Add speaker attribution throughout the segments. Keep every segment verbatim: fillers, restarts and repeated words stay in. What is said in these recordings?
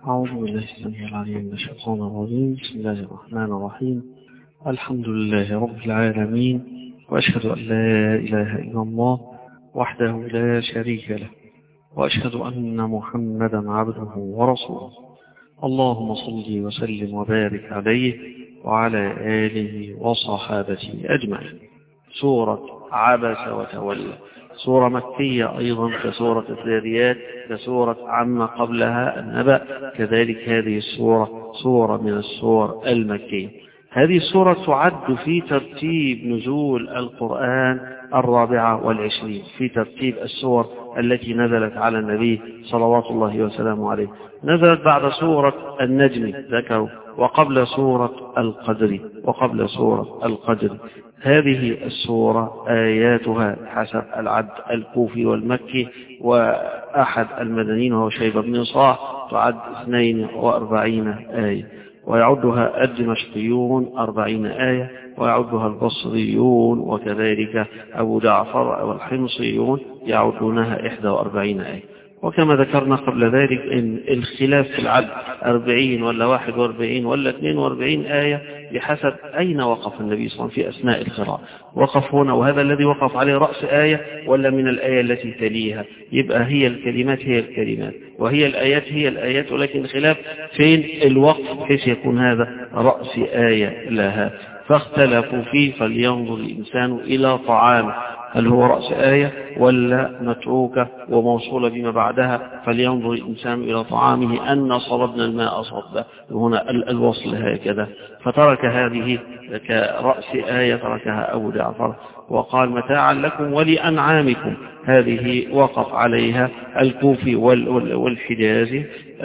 Speaker 1: أعوذ بالله السميع العليم من الشيطان الرجيم. بسم الله الرحمن الرحيم. الحمد لله رب العالمين، وأشهد أن لا إله إلا الله وحده لا شريك له، وأشهد أن محمدا عبده ورسوله. اللهم صل وسلم وبارك عليه وعلى آله وصحابته أجمعين. سورة عبس وتولى، سورة مكية أيضا كسورة الذاريات، كسورة عما قبلها النبأ، كذلك هذه السورة سورة من السور المكية. هذه السورة تعد في ترتيب نزول القرآن الرابعة والعشرين، في ترتيب السور التي نزلت على النبي صلوات الله وسلامه عليه. نزلت بعد سورة النجم ذكروا، وقبل سورة القدر وقبل سورة القدر. هذه السورة آياتها حسب العد الكوفي والمكي وأحد المدنيين وهو شيبة بن صاح تعد اثنين وأربعين آية، ويعدها الدمشقيون أربعين آية، ويعدها البصريون وكذلك أبو جعفر والحمصيون يعدونها إحدى وأربعين آية. وكما ذكرنا قبل ذلك إن الخلاف في العد أربعين ولا واحد وأربعين ولا اثنين وأربعين آية بحسب أين وقف النبي صلى الله عليه وسلم في أثناء القراءة. وقف هنا وهذا الذي وقف عليه رأس آية ولا من الآية التي تليها، يبقى هي الكلمات هي الكلمات وهي الآيات هي الآيات، ولكن الخلاف فين الوقف بحيث يكون هذا رأس آية لها. فاختلفوا فيه فلينظر الإنسان إلى طعامه، هل هو رأس آية ولا متروكة وموصولة بما بعدها فلينظر الإنسان إلى طعامه أن صببنا الماء صبا، هنا الوصل هكذا. فترك هذه كرأس آية تركها أبو جعفر وقال متاعا لكم ولأنعامكم، هذه وقف عليها الكوفي والحجازي.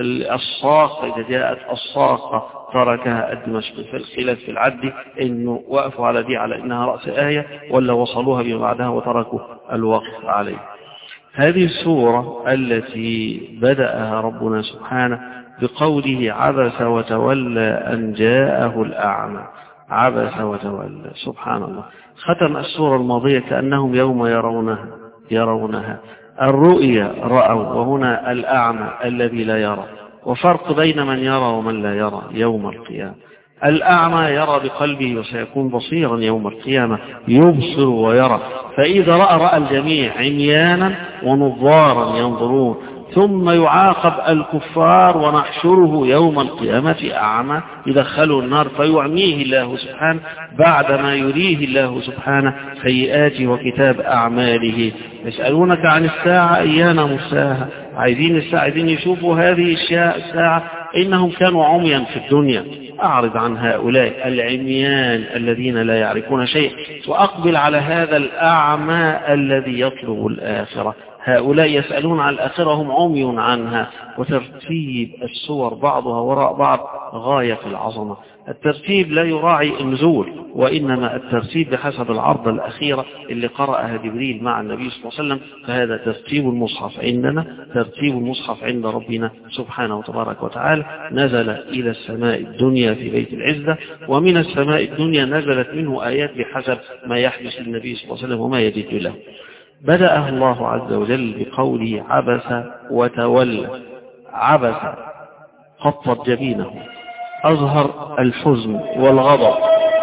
Speaker 1: الصاخة إذا جاءت الصاخة تركها الدمشقي. فالخلاف في العد إنه وقفوا على دي على إنها رأس آية ولا وصلوها بما بعدها وتركوا الوقف عليه. هذه السورة التي بدأها ربنا سبحانه بقوله عبس وتولى أن جاءه الأعمى. عبس وتولى، سبحان الله. ختم السورة الماضية كأنهم يوم يرونها يرونها الرؤيا رأوا، وهنا الأعمى الذي لا يرى. وفرق بين من يرى ومن لا يرى يوم القيامة. الأعمى يرى بقلبه وسيكون بصيرا يوم القيامة، يبصر ويرى. فإذا رأى رأى الجميع عميانا ونظارا ينظرون. ثم يعاقب الكفار ونحشره يوم القيامة أعمى يدخله النار فيعميه الله سبحانه بعدما يريه الله سبحانه سيئاته وكتاب أعماله. يسألونك عن الساعة أيان مرساها، عايزين الساعة، عايزين يشوفوا هذه الساعة. إنهم كانوا عميا في الدنيا، أعرض عن هؤلاء العميان الذين لا يعرفون شيء وأقبل على هذا الأعمى الذي يطلب الآخرة. هؤلاء يسألون عن الآخرة هم عمي عنها. وترتيب السور بعضها وراء بعض غاية في العظمة. الترتيب لا يراعي النزول، وإنما الترتيب بحسب العرضة الأخيرة اللي قرأها جبريل مع النبي صلى الله عليه وسلم. فهذا ترتيب المصحف عندنا، ترتيب المصحف عند ربنا سبحانه وتبارك وتعالى. نزل إلى السماء الدنيا في بيت العزة، ومن السماء الدنيا نزلت منه آيات بحسب ما يحدث للنبي صلى الله عليه وسلم وما يجد له. بدأ الله عز وجل بقوله عبس وتولى. عبس خطت جبينه، أظهر الحزن والغضب.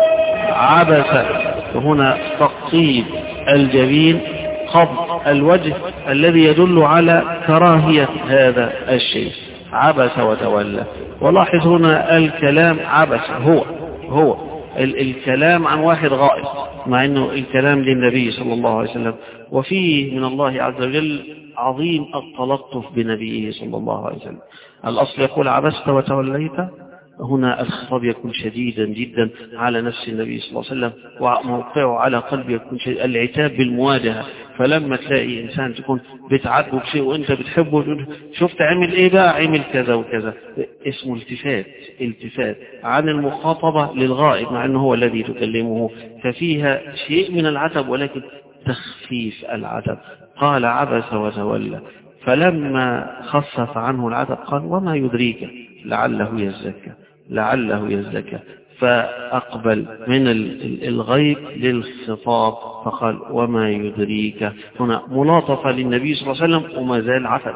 Speaker 1: عبس هنا تقطيب الجبين، قبض الوجه الذي يدل على كراهية هذا الشيء. عبس وتولى. ولاحظ هنا الكلام عبس هو هو الكلام عن واحد غائب، مع أنه الكلام للنبي صلى الله عليه وسلم. وفيه من الله عز وجل عظيم التلطف بنبيه صلى الله عليه وسلم. الأصل يقول عبست وتوليت، هنا الخطاب يكون شديدا جدا على نفس النبي صلى الله عليه وسلم، وموقعه على قلبه يكون شديد. العتاب بالمواجهة. فلما تلاقي إنسان تكون بتعاتبه بشيء وإنت بتحبه، شفت عمل إيه بقى، عمل كذا وكذا، اسمه التفات. التفات عن المخاطبة للغائب مع أنه هو الذي تكلمه، ففيها شيء من العتب ولكن تخفيف العتب. قال عبس وتولى. فلما خفف عنه العتب قال وما يدريك لعله يزكى لعله يزكى فأقبل من الغيب للخطاب فقال وما يدريك. هنا ملاطفة للنبي صلى الله عليه وسلم وما زال عتبا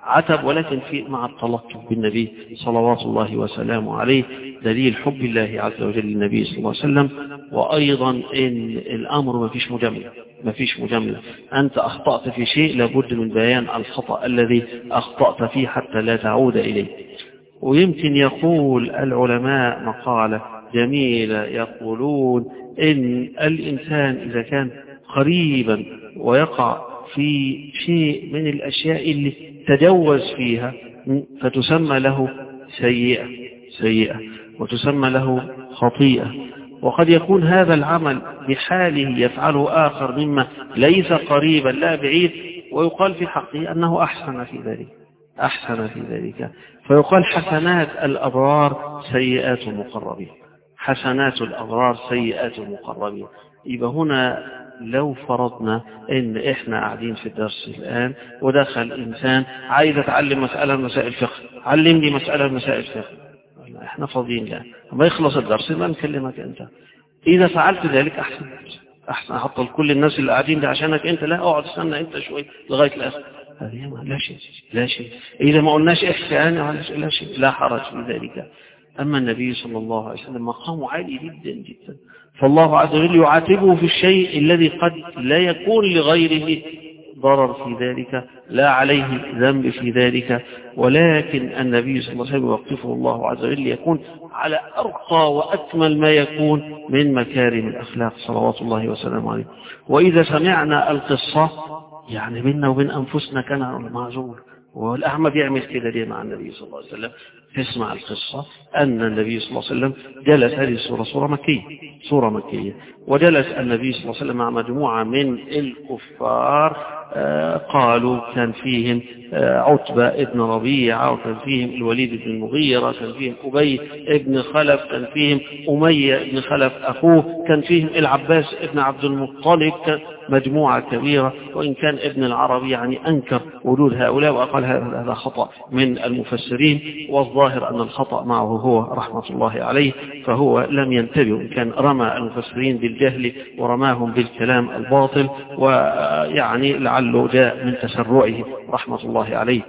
Speaker 1: عتب، ولكن في مع التلطف بالنبي صلوات الله وسلامه عليه، دليل حب الله عز وجل للنبي صلى الله عليه وسلم. وأيضا إن الأمر ما فيش مجاملة، ما فيش مجاملة. أنت أخطأت في شيء لابد من بيان الخطأ الذي أخطأت فيه حتى لا تعود إليه. ويمكن يقول العلماء مقالة جميلة، يقولون إن الإنسان إذا كان قريبا ويقع في شيء من الأشياء اللي تجوز فيها فتسمى له سيئة سيئة وتسمى له خطيئة. وقد يكون هذا العمل بحاله يفعله آخر مما ليس قريبا لا بعيد، ويقال في حقه أنه أحسن في ذلك أحسن في ذلك فيقال حسنات الأبرار سيئات المقربين، حسنات الأبرار سيئات المقربين. يبقى هنا لو فرضنا ان احنا قاعدين في الدرس الآن ودخل انسان عايز اتعلم مسألة مسائل فقه، علمني مسألة مسائل فقه، احنا فاضيين الآن ما يخلص الدرس ما نكلمك انت. اذا فعلت ذلك احسن احسن احط كل الناس اللي قاعدين ده عشانك انت، لا اقعد استنى انت شوي لغاية الاخر. هذه لا شيء لا شيء اذا ما قلناش احسان لا شيء لا حرج في ذلك. اما النبي صلى الله عليه وسلم مقامه عالي جدا جدا، فالله عز وجل يعاتبه في الشيء الذي قد لا يكون لغيره ضرر في ذلك، لا عليه ذنب في ذلك، ولكن النبي صلى الله عليه وسلم يوقفه الله عز وجل يكون على أرقى وأكمل ما يكون من مكارم الأخلاق صلوات الله وسلامه عليه. وإذا سمعنا القصة يعني بيننا وبين أنفسنا كان معذور، والأعمى بيعمل كده ليه مع النبي صلى الله عليه وسلم؟ تسمع القصة أن النبي صلى الله عليه وسلم جلس، هذه السورة سورة مكية سورة مكية وجلس النبي صلى الله عليه وسلم مع مجموعة من الكفار، آه قالوا كان فيهم آه عتبة ابن ربيعة، وكان فيهم الوليد بن المغيرة، كان فيهم أبي ابن خلف، كان فيهم أمية ابن خلف أخوه، كان فيهم العباس ابن عبد المطلب، مجموعة كبيرة. وإن كان ابن العربي يعني أنكر وجود هؤلاء وقال هذا خطأ من المفسرين، والظاهر أن الخطأ معه هو رحمة الله عليه، فهو لم ينتبه، إن كان رمى المفسرين بالجهل ورماهم بالكلام الباطل، ويعني لعله جاء من تسرعه رحمة الله عليه.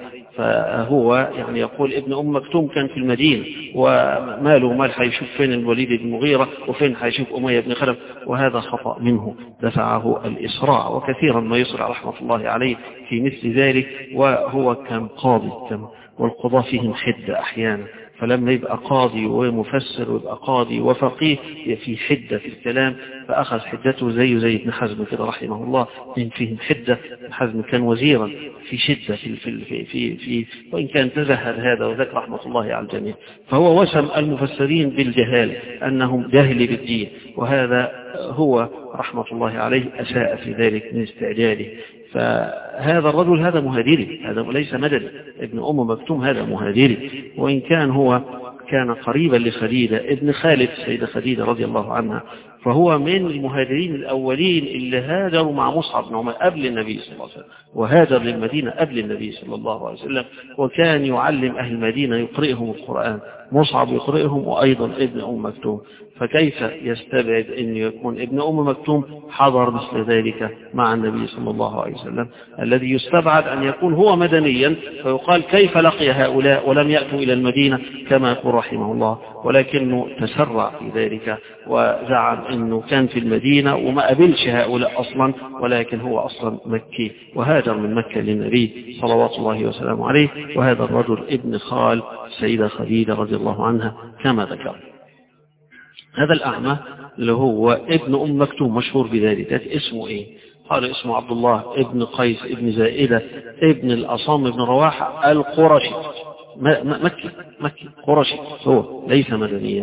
Speaker 1: فهو يعني يقول ابن أم مكتوم كان في المدينة وماله مال حيشوف فين الوليد بن المغيرة وفين حيشوف أمية بن خلف، وهذا خطأ منه دفعه الإسراع، وكثيرا ما يسرع رحمة الله عليه في مثل ذلك. وهو كان قاضي كان، والقضاء فيهم حدة أحيانا، فلما يبقى قاضي ومفسر ويبقى قاضي وفقيه في حدة في الكلام، فأخذ حدته زيه زي ابن حزم كده رحمه الله، إن فيهم حدة. ابن حزم كان وزيرا في شدة في في في, في وإن كان تزهد هذا وذاك رحمة الله على الجميع. فهو وسم المفسرين بالجهال أنهم جاهل بالدين، وهذا هو رحمة الله عليه أساء في ذلك من استعجاله. فهذا الرجل هذا مهاجري، هذا ليس مدني، ابن أم مكتوم هذا مهاجري، وإن كان هو كان قريبا لخديجة ابن خالد سيدة خديجة رضي الله عنها، فهو من المهاجرين الأولين اللي هاجروا مع مصعب بن عمير قبل النبي صلى الله عليه وسلم، وهاجر للمدينة قبل النبي صلى الله عليه وسلم، وكان يعلم أهل المدينة يقرئهم القرآن، مصعب يقرئهم وأيضا ابن أم مكتوم. فكيف يستبعد أن يكون ابن أم مكتوم حضر مثل ذلك مع النبي صلى الله عليه وسلم؟ الذي يستبعد أن يكون هو مدنيا، فيقال كيف لقي هؤلاء ولم يأتوا إلى المدينة كما يقول رحمه الله، ولكنه تسرع في ذلك وزعم أنه كان في المدينة وما قبلش هؤلاء أصلا، ولكن هو أصلا مكي وهاجر من مكة للنبي صلوات الله وسلامه عليه. وهذا الرجل ابن خال سيدة خديجة رضي الله عنها كما ذكر. هذا الأعمى اللي هو ابن أم مكتوم مشهور بذلك، اسمه إيه؟ قال اسمه عبد الله ابن قيس ابن زائدة ابن الأصام ابن رواحة القرشي، مكي مكي قرشي، هو ليس مدنيا،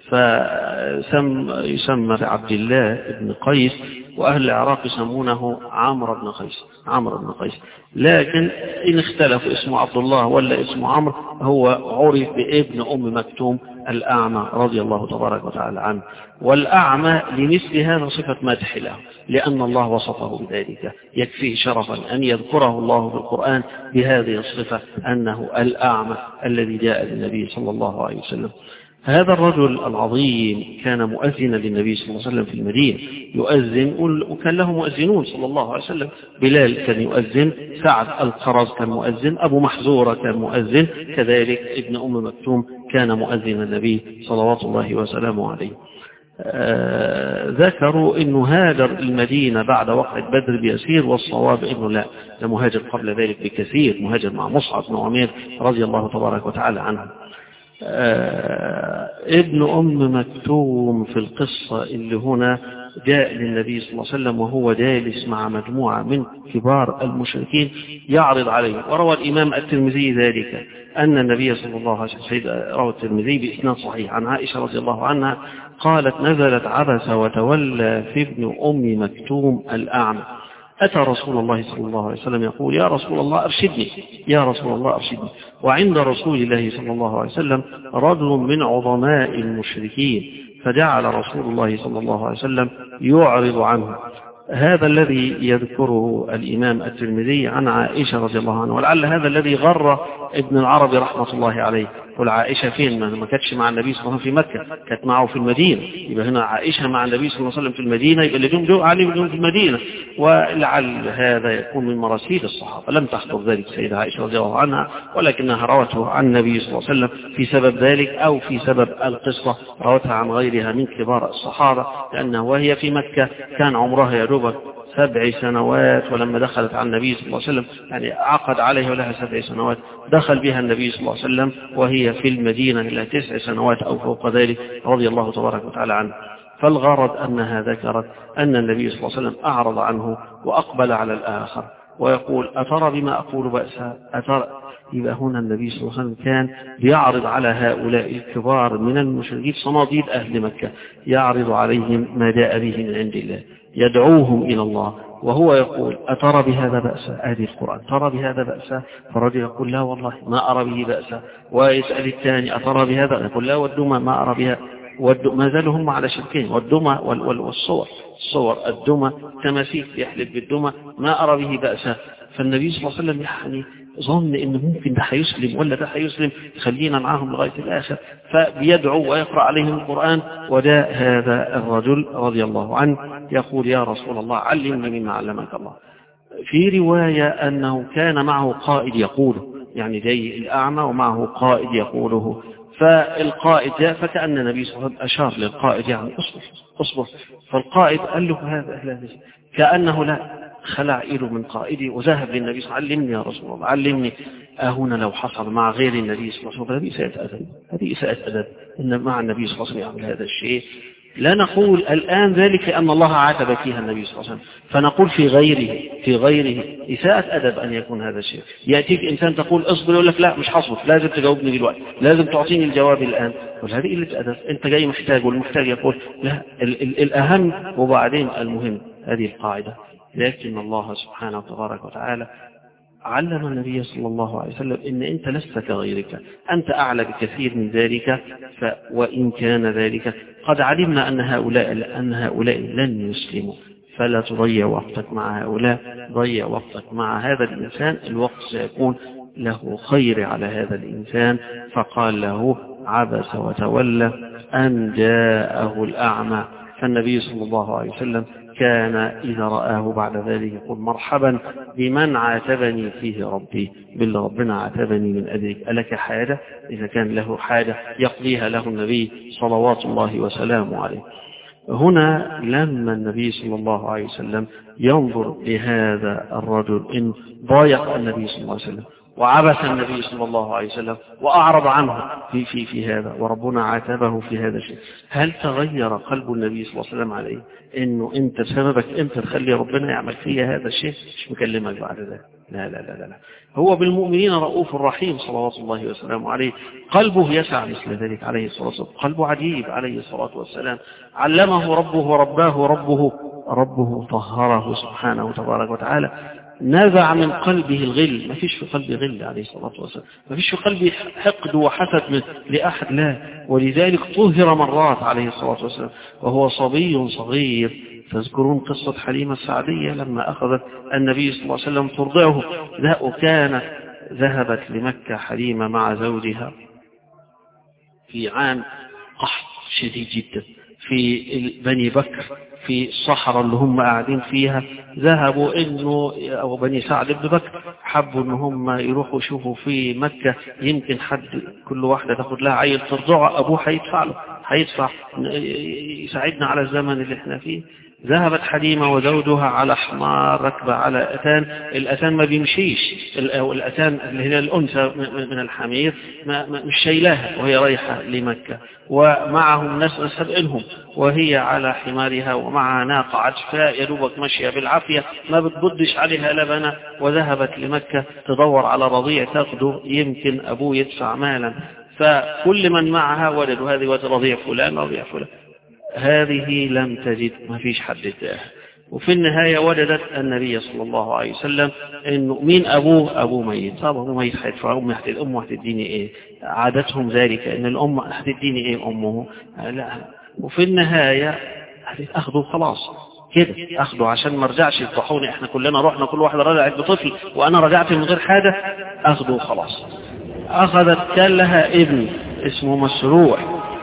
Speaker 1: فيسمى عبد الله ابن قيس، وأهل العراق يسمونه عمرو بن قيس عمرو بن قيس لكن إن اختلف اسمه عبد الله ولا اسمه عمرو، هو عرف بابن أم مكتوم الأعمى رضي الله تبارك وتعالى عنه. والأعمى لمثل هذا صفة مدح له، لأن الله وصفه بذلك، يكفيه شرفا أن يذكره الله في القرآن بهذه الصفة أنه الأعمى الذي جاء للنبي صلى الله عليه وسلم. هذا الرجل العظيم كان مؤذنا للنبي صلى الله عليه وسلم في المدينة، يؤذن، وكان له مؤذنون صلى الله عليه وسلم. بلال كان يؤذن، سعد القرظ كان مؤذن، أبو محذورة كان مؤذن، كذلك ابن أم مكتوم كان مؤذن النبي صلوات الله وسلامه عليه. آه ذكروا أنه هاجر المدينة بعد وقعة بدر بيسير، والصواب أنه لا، ده مهاجر قبل ذلك بكثير، مهاجر مع مصعب بن عمير رضي الله تبارك وتعالى عنه. آه ابن أم مكتوم في القصة اللي هنا جاء للنبي صلى الله عليه وسلم وهو جالس مع مجموعة من كبار المشركين يعرض عليه، وروى الإمام الترمذي ذلك أن النبي صلى الله عليه وسلم، روى الترمذي بإسناد صحيح عن عائشة رضي الله عنها قالت: نزلت عبس وتولى في ابن أم مكتوم الأعمى، أتى رسول الله صلى الله عليه وسلم يقول: يا رسول الله أرشدني، يا رسول الله أرشدني. وعند رسول الله صلى الله عليه وسلم رجل من عظماء المشركين، فجعل رسول الله صلى الله عليه وسلم يعرض عنه. هذا الذي يذكره الإمام الترمذي عن عائشة رضي الله عنها، ولعل هذا الذي غر ابن العربي رحمة الله عليه. والعائشة فين؟ ما كانتش مع النبي صلى الله عليه وسلم في مكة، كانت معه في المدينة. يبقى هنا عائشة مع النبي صلى الله عليه وسلم في المدينة، يبقى اللي جم عليه في المدينة. ولعل هذا يكون من مراسيل الصحابة، لم تحضر ذلك سيدة عائشة رضي الله عنها، ولكنها روته عن النبي صلى الله عليه وسلم في سبب ذلك، أو في سبب القصة روتها عن غيرها من كبار الصحابة، لأنه وهي في مكة كان عمرها يا دوبك سبع سنوات، ولما دخلت على النبي صلى الله عليه وسلم يعني عقد عليها ولها سبع سنوات، دخل بها النبي صلى الله عليه وسلم وهي في المدينة إلى تسع سنوات أو فوق ذلك رضي الله تبارك وتعالى عنه. فالغرض أنها ذكرت أن النبي صلى الله عليه وسلم أعرض عنه وأقبل على الآخر ويقول: أترى بما أقول بأسا؟ أترى؟ يبقى هنا النبي صلى الله عليه وسلم كان بيعرض على هؤلاء الكبار من المشركين صناديد أهل مكة، يعرض عليهم ما جاء به من عند الله، يدعوهم إلى الله، وهو يقول: أترى بهذا بأسا؟ آدي القرآن، ترى بهذا بأسا؟ فرجل يقول: لا والله ما أرى به بأسا. ويسأل الثاني: أترى بهذا؟ يقول: لا والدمى ما أرى بها. ما زالوا هم على شركين، والدمى والصور، الصور الدمى تماثيل، يحلف بالدمى ما أرى به بأسا. فالنبي صلى الله عليه وسلم يعني ظن إن ممكن ده هيسلم ولا ده هيسلم، خلينا معاهم لغاية الآخر، فبيدعو ويقرأ عليهم القرآن. وجاء هذا الرجل رضي الله عنه يقول: يا رسول الله علمني مما علمك الله. في رواية أنه كان معه قائد يقوله، يعني جاي الأعمى ومعه قائد يقوله، فالقائد جاء فكأن النبي صلى الله عليه وسلم أشار للقائد يعني اصبر اصبر، فالقائد قال له: هذا هذا كأنه لا خلع إيده من قائدي وذهب للنبي صلى الله عليه وسلم: علمني يا رسول الله علمني. أهنا لو حصل مع غير النبي صلى الله عليه وسلم هذه إساءة أدب، هذه إساءة أدب إن مع النبي صلى الله عليه وسلم يعمل هذا الشيء. لا نقول الآن ذلك أن الله عاتب فيها النبي صلى الله عليه وسلم، فنقول في غيره في غيره إساءة أدب أن يكون هذا الشيء. يأتيك إنسان تقول اصبر، يقول لك: لا مش حصل، لازم تجاوبني دلوقتي، لازم تعطيني الجواب الآن. وهذه قلة أدب، أنت جاي محتاج والمحتاج يقول لا ال ال الأهم وبعدين المهم. هذه القاعدة. لكن الله سبحانه وتبارك وتعالى علم النبي صلى الله عليه وسلم إن أنت لست كغيرك، أنت أعلى بكثير من ذلك. ف وإن كان ذلك قد علمنا أن هؤلاء أن هؤلاء لن يسلموا، فلا تضيع وقتك مع هؤلاء، ضيع وقتك مع هذا الإنسان، الوقت سيكون له خير على هذا الإنسان. فقال له: عبس وتولى أن جاءه الأعمى. فالنبي صلى الله عليه وسلم كان إذا رآه بعد ذلك يقول: مرحبا بمن عاتبني فيه ربي، بالله ربنا عاتبني من أجلك، ألك حاجة؟ إذا كان له حاجة يقضيها له النبي صلوات الله وسلامه عليه. هنا لما النبي صلى الله عليه وسلم ينظر لهذا الرجل إن ضايق النبي صلى الله عليه وسلم وعبث النبي صلى الله عليه وسلم وأعرض عنه في, في, في هذا، وربنا عاتبه في هذا الشيء، هل تغير قلب النبي صلى الله عليه وسلم عليه إنه أنت سببك أنت تخلي ربنا يعمل فيها هذا الشيء؟ مش مكلمك بعد ذلك، لا لا لا لا، هو بالمؤمنين رؤوف رحيم صلوات الله وسلامه عليه، قلبه يسع مثل ذلك عليه الصلاة والسلام، قلبه عجيب عليه الصلاة والسلام، علمه ربه رباه ربه ربه طهره سبحانه تبارك وتعالى، نزع من قلبه الغل، ما فيش في قلبه غل عليه الصلاة والسلام، ما فيش في قلبه حقد وحسد لأحد، لا، ولذلك طهر مرات عليه الصلاة والسلام وهو صبي صغير. تذكرون قصة حليمة السعدية لما أخذت النبي صلى الله عليه وسلم ترضعه، لا، وكانت ذهبت لمكة حليمة مع زوجها في عام قحط شديد جدا في بني بكر، في الصحراء اللي هم قاعدين فيها. ذهبوا انه او بني سعد بن بكر حبوا ان هم يروحوا يشوفوا في مكة يمكن حد كل واحدة تاخد لها عيل ترضعه، ابوه هيدفع له، هيدفع يساعدنا على الزمن اللي احنا فيه. ذهبت حليمة وزوجها على حمار ركبة على أتان. الأتان ما بيمشيش، أو الأتان اللي هي الأنثى من الحمير ما مش شايلاها وهي رايحة لمكة، ومعهم ناس سبقلهم، وهي على حمارها ومعها ناقة عجفاء يدوبك ماشية بالعافية ما بتبدش عليها لبنة. وذهبت لمكة تدور على رضيع تاخده، يمكن أبوه يدفع مالا. فكل من معها ولدوا هذه رضيع فلان رضيع فلان، هذه لم تجد، ما فيش حد اداها. وفي النهاية وجدت النبي صلى الله عليه وسلم انه مين ابوه؟ ابوه ميت. طب ابوه ميت هيدفع، امه هتديني امه هتديني ايه؟ عادتهم ذلك ان الام هتديني ايه امه؟ لا. وفي النهاية اخذوا خلاص كده، اخذوا عشان ما رجعش يفضحوني، احنا كلنا رحنا كل واحد رجعت بطفل وانا رجعت من غير حاجة، اخذوا خلاص. اخذت كان لها ابن اسمه مسروع،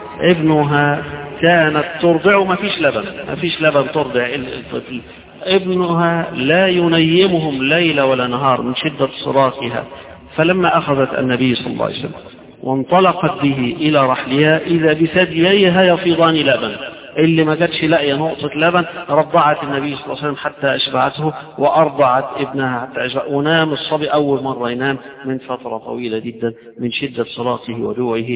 Speaker 1: ابنها كانت ترضع ما فيش لبن، ما فيش لبن ترضع الطفل. ابنها لا ينيمهم ليلة ولا نهار من شدة صراخها. فلما أخذت النبي صلى الله عليه وسلم وانطلقت به إلى رحلها إذا بثدييها يفيضان لبن، اللي ما جاتش لاقيه نقطة لبن رضعت النبي صلى الله عليه وسلم حتى أشبعته، وأرضعت ابنها حتى أشبع. ونام الصبي أول مرة ينام من فترة طويلة جدا من شدة صراخه وجوعه.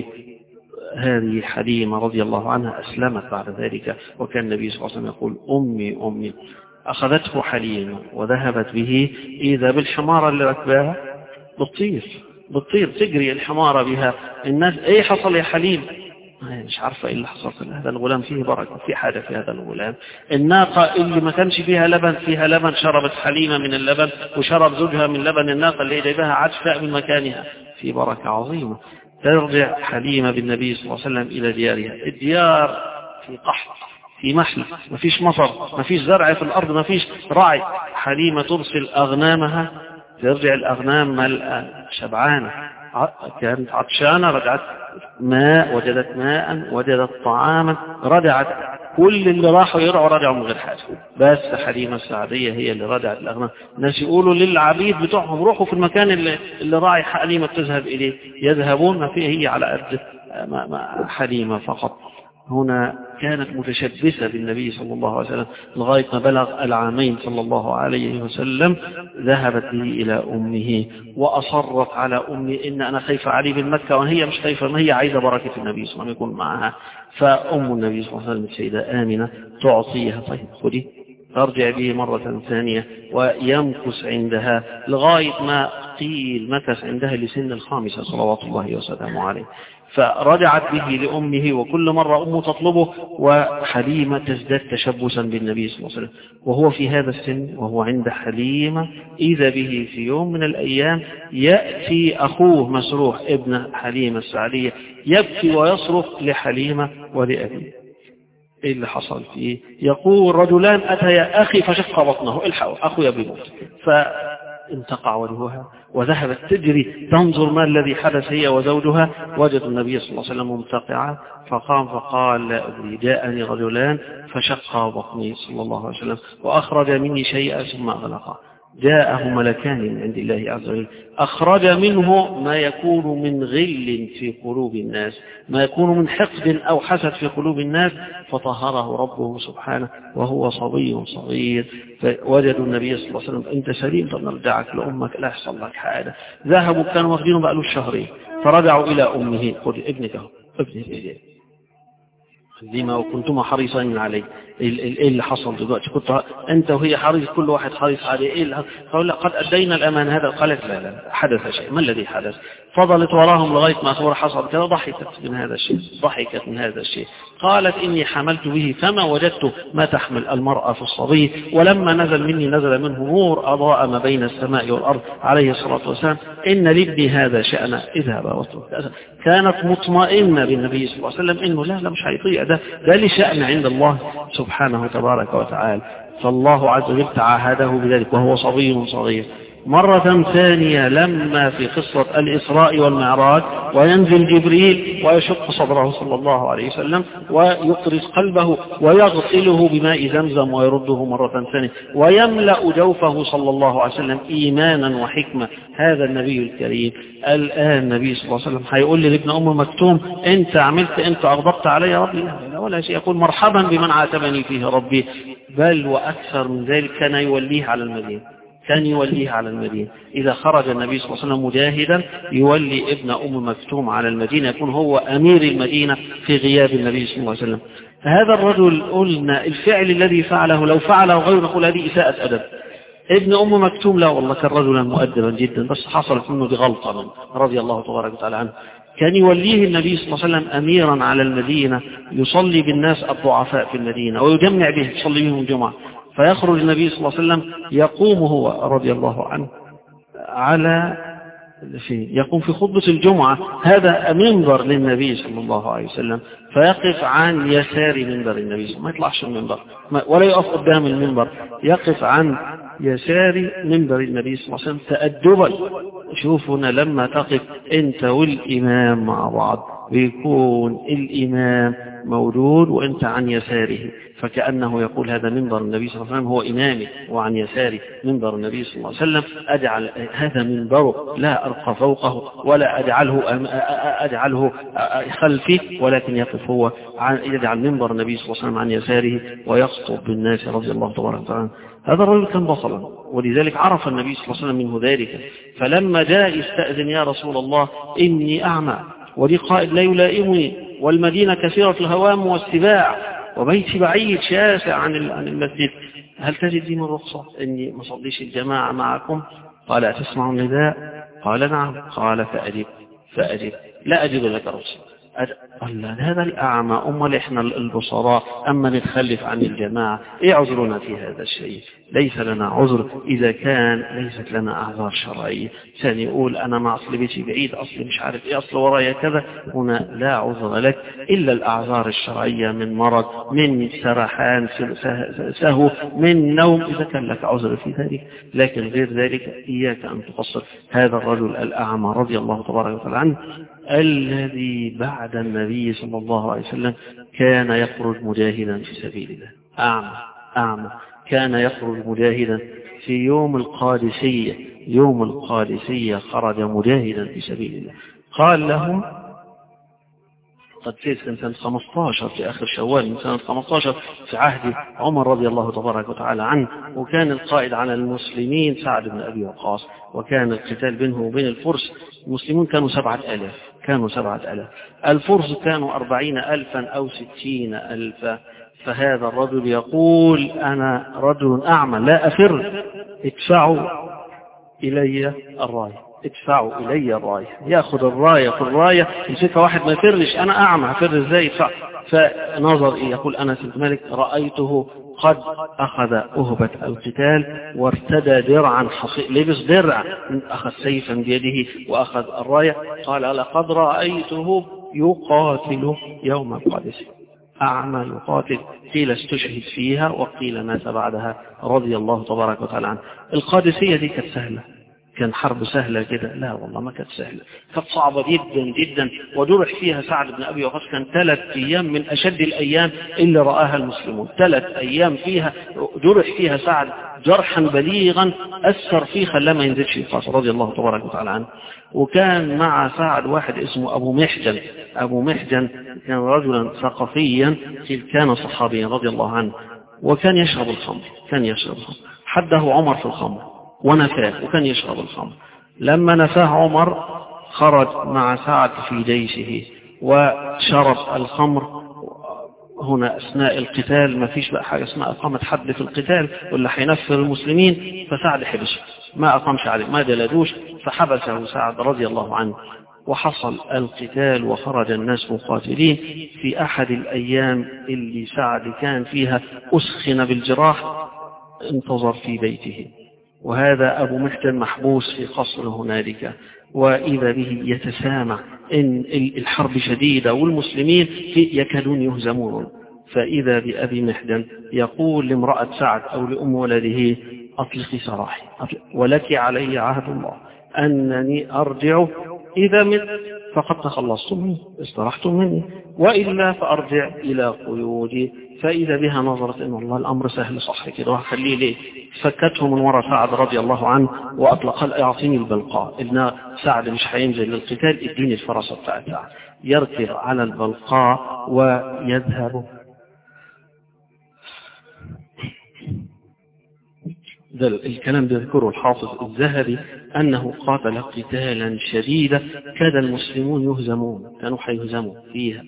Speaker 1: هذه حليمة رضي الله عنها أسلمت بعد ذلك، وكان النبي صلى الله عليه وسلم يقول أمي أمي. أخذته حليمة وذهبت به إذا بالحمارة اللي ركبها بتطير بتطير تجري الحمارة بها. الناس إيه حصل يا حليم؟ مش عارفة إيه اللي حصل. هذا الغلام فيه بركة، في حاجة في هذا الغلام. الناقة اللي ما كانش فيها لبن فيها لبن، شربت حليمة من اللبن وشرب زوجها من لبن الناقة اللي جايبها عجفاء من مكانها، في بركة عظيمة. ترجع حليمة بالنبي صلى الله عليه وسلم إلى ديارها. الديار في قحط، في محل، ما فيش مطر، ما فيش زرع في الأرض، ما فيش رعي. حليمة ترسل أغنامها، ترجع الأغنام ملأ شبعانة، كانت عطشانة رجعت ماء، وجدت ماء، وجدت طعاما، رجعت. كل اللي راحوا يرعوا رجعوا من غير حاجة، بس حليمة السعدية هي اللي رجعت الأغنام. الناس يقولوا للعبيد بتوعهم روحوا في المكان اللي, اللي راعي حليمة تذهب إليه، يذهبون ما فيه هي على قد حليمة فقط. هنا كانت متشبثة بالنبي صلى الله عليه وسلم لغاية ما بلغ العامين صلى الله عليه وسلم. ذهبت به إلى أمه وأصرت على أمي إن أنا خايفة علي بالمكة، وهي مش خايفة، ما هي عايزة بركة النبي صلى الله عليه وسلم يكون معها. فأم النبي صلى الله عليه وسلم السيدة آمنة تعطيها، طيب خذي، ترجع به مرة ثانية ويمكث عندها لغاية ما قيل مكث عندها لسن الخامسة صلوات الله وسلامه عليه. فرجعت به لأمه، وكل مرة أمه تطلبه، وحليمة تزداد تشبثا بالنبي صلى الله عليه وسلم. وهو في هذا السن وهو عند حليمة، إذا به في يوم من الأيام يأتي أخوه مسروح ابن حليمة السعدية يبكي ويصرخ لحليمة ولأبيه. إيه اللي حصل فيه؟ يقول رجلان أتيا أخي فشق بطنه، الحقوا أخويا بيموت. فانتقع وجهها وذهبت تجري تنظر ما الذي حدث هي وزوجها. وجد النبي صلى الله عليه وسلم ممتقعا، فقام فقال لا أدري، جاءني رجلان فشق بطني صلى الله عليه وسلم وأخرج مني شيئا ثم أغلقه. جاءه ملكان من عند الله عز وجل، أخرج منه ما يكون من غل في قلوب الناس، ما يكون من حقد أو حسد في قلوب الناس، فطهره ربه سبحانه وهو صبي صغير. فوجدوا النبي صلى الله عليه وسلم أنت سليم، طب نرجعك لأمك لا يحصل لك حاجة. ذهبوا كانوا واخدينه بقالوا الشهرين، فرجعوا إلى أمه، قل ابنك اهو ابنك لما وكنتما حريصين عليه. ايه اللي حصل دلوقتي؟ كنت انت وهي حريص، كل واحد حريص عليه. ايه اللي قال قد ادينا الامان هذا؟ قالت لا لا حدث شيء. ما الذي حدث؟ فضلت وراهم لغايه ما صور حصل كذا. ضحكت من هذا الشيء، ضحكت من هذا الشيء. قالت اني حملت به فما وجدت ما تحمل المراه في الصبي، ولما نزل مني نزل منه نور اضاء ما بين السماء والارض عليه الصلاه والسلام. ان لابني هذا شأنه، اذهب واترك. كانت مطمئنه بالنبي صلى الله عليه وسلم انه لا لا مش هيطيع، ده ده لشأن عند الله سبحانه تبارك وتعالى. فالله عز وجل تعاهده بذلك وهو صبي صغير. مرة ثانية لما في قصة الإسراء والمعراج وينزل جبريل ويشق صدره صلى الله عليه وسلم ويقرص قلبه ويغسله بماء زمزم ويرده مرة ثانية ويملأ جوفه صلى الله عليه وسلم إيمانا وحكمة. هذا النبي الكريم. الآن النبي صلى الله عليه وسلم هيقول لي لابن أم مكتوم أنت عملت أنت أغضبت علي يا ربي؟ لا ولا شيء. يقول مرحبا بمن عاتبني فيه ربي. بل وأكثر من ذلك كان يوليه على المدينة كان يوليه على المدينة. إذا خرج النبي صلى الله عليه وسلم مجاهدا يولي ابن أم مكتوم على المدينة، يكون هو أمير المدينة في غياب النبي صلى الله عليه وسلم. فهذا الرجل قلنا الفعل الذي فعله لو فعله غير نقول هذه إساءة أدب. ابن أم مكتوم لا والله كان رجلا مؤدبا جدا، بس حصلت منه بغلطة من رضي الله تبارك وتعالى عنه. كان يوليه النبي صلى الله عليه وسلم أميرا على المدينة يصلي بالناس الضعفاء في المدينة ويجمع به يصلي بهم الجمعة. فيخرج النبي صلى الله عليه وسلم يقوم هو رضي الله عنه على في يقوم في خطبة الجمعة، هذا منبر للنبي صلى الله عليه وسلم، فيقف عن يسار منبر النبي صلى الله عليه وسلم، ما يطلعش المنبر ولا يقف قدام المنبر، يقف عن يسار منبر النبي صلى الله عليه وسلم تأدبا. شوفنا لما تقف انت والإمام مع بعض بيكون الإمام موجود وانت عن يساره، فكأنه يقول هذا منبر النبي صلى الله عليه وسلم هو إمامي وعن يساري منبر النبي صلى الله عليه وسلم، أجعل هذا منبره لا أرقى فوقه ولا أجعله أجعله خلفي، ولكن يقف هو يجعل منبر النبي صلى الله عليه وسلم عن يساره ويخطب بالناس رضي الله تبارك وتعالى. هذا الرجل كان بطلا، ولذلك عرف النبي صلى الله عليه وسلم منه ذلك. فلما جاء يستأذن يا رسول الله إني أعمى ولي قائد لا يلائمني والمدينة كثيرة الهوام والسباع وبيتي بعيد شاسع عن المسجد، هل تجد لي من رخصة إني ما صليش الجماعة معكم؟ قال أتسمع النداء؟ قال نعم. قال فأجب فأجب لا أجد لك رخصة. قال هذا الأعمى أمال إحنا البصراء أما نتخلف عن الجماعة، إيه عذرنا في هذا الشيء؟ ليس لنا عذر إذا كان ليست لنا أعذار شرعية. ثاني يقول أنا مع أصل بيتي بعيد، أصل مش عارف إيه، أصل ورايا كذا، هنا لا عذر لك إلا الأعذار الشرعية من مرض، من سرحان سهو، من نوم، إذا كان لك عذر في ذلك، لكن غير ذلك إياك أن تقصر. هذا الرجل الأعمى رضي الله تبارك وتعالى عنه الذي بعد النبي صلى الله عليه وسلم كان يخرج مجاهدا في سبيل الله. أعمى أعمى كان يخرج مجاهدا في يوم القادسية. يوم القادسية خرج مجاهدا في سبيل الله. قال لهم قد سيد سنة خمسة عشر في آخر شوال من سنة خمسة عشر في عهد عمر رضي الله تبارك وتعالى عنه، وكان القائد على المسلمين سعد بن أبي وقاص، وكان القتال بينه وبين الفرس. المسلمون كانوا سبعة آلاف كانوا سبعة آلاف الفرس كانوا أربعين ألفا أو ستين ألفا. فهذا الرجل يقول أنا رجل أعمى لا أفر، ادفعوا إلي الراية ادفعوا إلي الراية. يأخذ الراية في الراية يمسكها واحد ما يفرش، أنا أعمى هفر إزاي يدفع؟ فنظر إيه يقول أنس بن مالك رأيته قد أخذ أهبة القتال وارتدى درعا حصي، لبس درع، أخذ سيفا بيده وأخذ الراية. قال لقد رأيته يقاتل يوم القادسية، أعمى يقاتل، قيل استشهد فيها وقيل مات بعدها رضي الله تبارك وتعالى عنه. القادسية دي كانت سهلة؟ كان حرب سهلة كده؟ لا والله ما كانت سهلة، كانت صعبة جدا جدا. وجرح فيها سعد بن أبي وقاص، كان ثلاث أيام من أشد الأيام اللي رآها المسلمون، ثلاث أيام فيها جرح فيها سعد جرحا بليغا أثر فيه خلاه ما ينزلش القاص رضي الله تبارك وتعالى عنه. وكان مع سعد واحد اسمه أبو محجن. أبو محجن كان رجلا ثقفيا كان صحابيا رضي الله عنه، وكان يشرب الخمر كان يشرب الخمر حده عمر في الخمر ونفاه، وكان يشرب الخمر. لما نفاه عمر خرج مع سعد في جيشه وشرب الخمر. هنا أثناء القتال ما فيش بقى حاجة اسمها أقامة حد في القتال ولا حينفر المسلمين، فسعد حبسه ما أقامش عليه ما دلدوش، فحبسه سعد رضي الله عنه. وحصل القتال وخرج الناس مقاتلين. في أحد الأيام اللي سعد كان فيها أسخن بالجراح انتظر في بيته، وهذا أبو محجن محبوس في قصر هنالك، وإذا به يتسامع إن الحرب شديدة والمسلمين في يكادون يهزمون. فإذا بأبي محجن يقول لامرأة سعد أو لأم ولده أطلقي سراحي، أطلق ولك علي عهد الله أنني أرجع إذا مت فقد تخلصت مني استرحت مني، وإلا فأرجع إلى قيودي. فإذا بها نظرت إن الله الأمر سهل صح كده وهخليه ليه. فكته من وراء سعد رضي الله عنه وأطلق أعطيني البلقاء. إن سعد مش هينزل للقتال، ادوني الفرصة بتاعت سعد. يركب على البلقاء ويذهب. ده الكلام ده ذكره الحافظ الذهبي أنه قاتل قتالا شديدا كاد المسلمون يهزمون، كانوا حيهزموا فيها.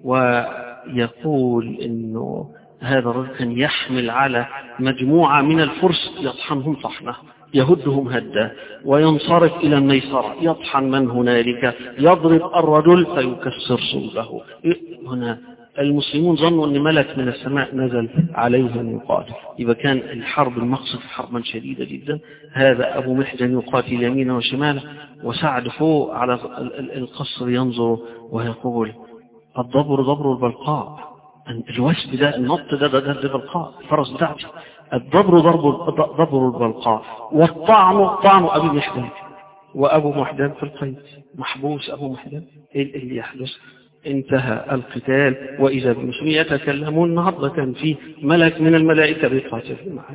Speaker 1: ويقول إنه هذا الرجل كان يحمل على مجموعة من الفرس يطحنهم طحنة، يهدهم هدا، وينصرف إلى النيسرة يطحن من هنالك، يضرب الرجل فيكسر صلبه. هنا المسلمون ظنوا أن ملك من السماء نزل عليهم يقاتل. إذا كان الحرب المقصد حربا شديدة جدا. هذا أبو محجن يقاتل يمينا وشمالا، وسعد فوق على القصر ينظر ويقول الضبر ضبر البلقاء. الوسب ده النط ده ده ده البلقاء، الفرس بتاعتي. الضبر ضرب ضبر البلقاء، والطعن طعن أبي محجن. وأبو محجن في القيد محبوس. أبو محجن إيه اللي يحدث؟ انتهى القتال وإذا بالمسلمين يتكلمون. النهارده كان في ملك من الملائكة بيقاتل معه.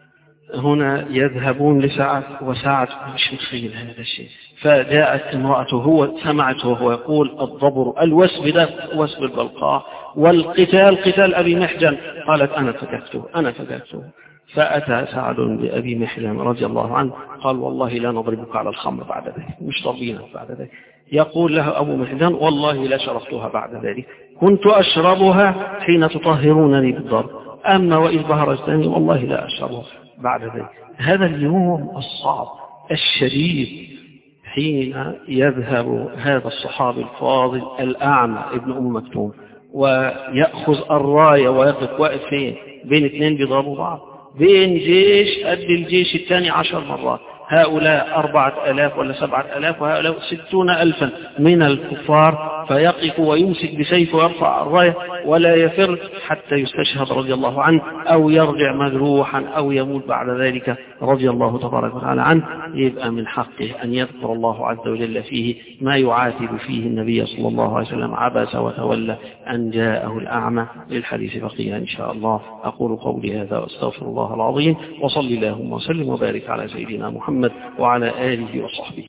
Speaker 1: هنا يذهبون لسعد وسعد مش متخيل هذا الشيء. فجاءت امرأته، هو سمعته وهو يقول الضبر الوسب ده وسب البلقاء، والقتال قتال أبي محجن. قالت أنا فككته أنا فككته. فأتى سعد بأبي محجن رضي الله عنه قال والله لا نضربك على الخمر بعد ذلك، مش ضربينك بعد ذلك. يقول له أبو محجن والله لا شربتها بعد ذلك، كنت أشربها حين تطهرونني بالضرب، أما وإذ بهرجتني والله لا أشربها بعد ذلك. هذا اليوم الصعب الشديد حين يذهب هذا الصحابي الفاضل الأعمى ابن أم مكتوم ويأخذ الراية ويقف واقف فين بين اثنين بيضربوا بعض، بين جيش قد الجيش الثاني عشر مرات. هؤلاء أربعة ألاف ولا سبعة ألاف، وهؤلاء ستون ألفا من الكفار. فيقف ويمسك بسيفه ويرفع الراية ولا يفر حتى يستشهد رضي الله عنه، أو يرجع مجروحا أو يموت بعد ذلك رضي الله تبارك وتعالى عنه. يبقى من حقه أن يذكر الله عز وجل فيه ما يعاتب فيه النبي صلى الله عليه وسلم عبس وتولى أن جاءه الأعمى. للحديث بقية إن شاء الله. أقول قولي هذا وأستغفر الله العظيم، وصلي اللهم وسلم وبارك على سيدنا محمد وعلى آله وصحبه.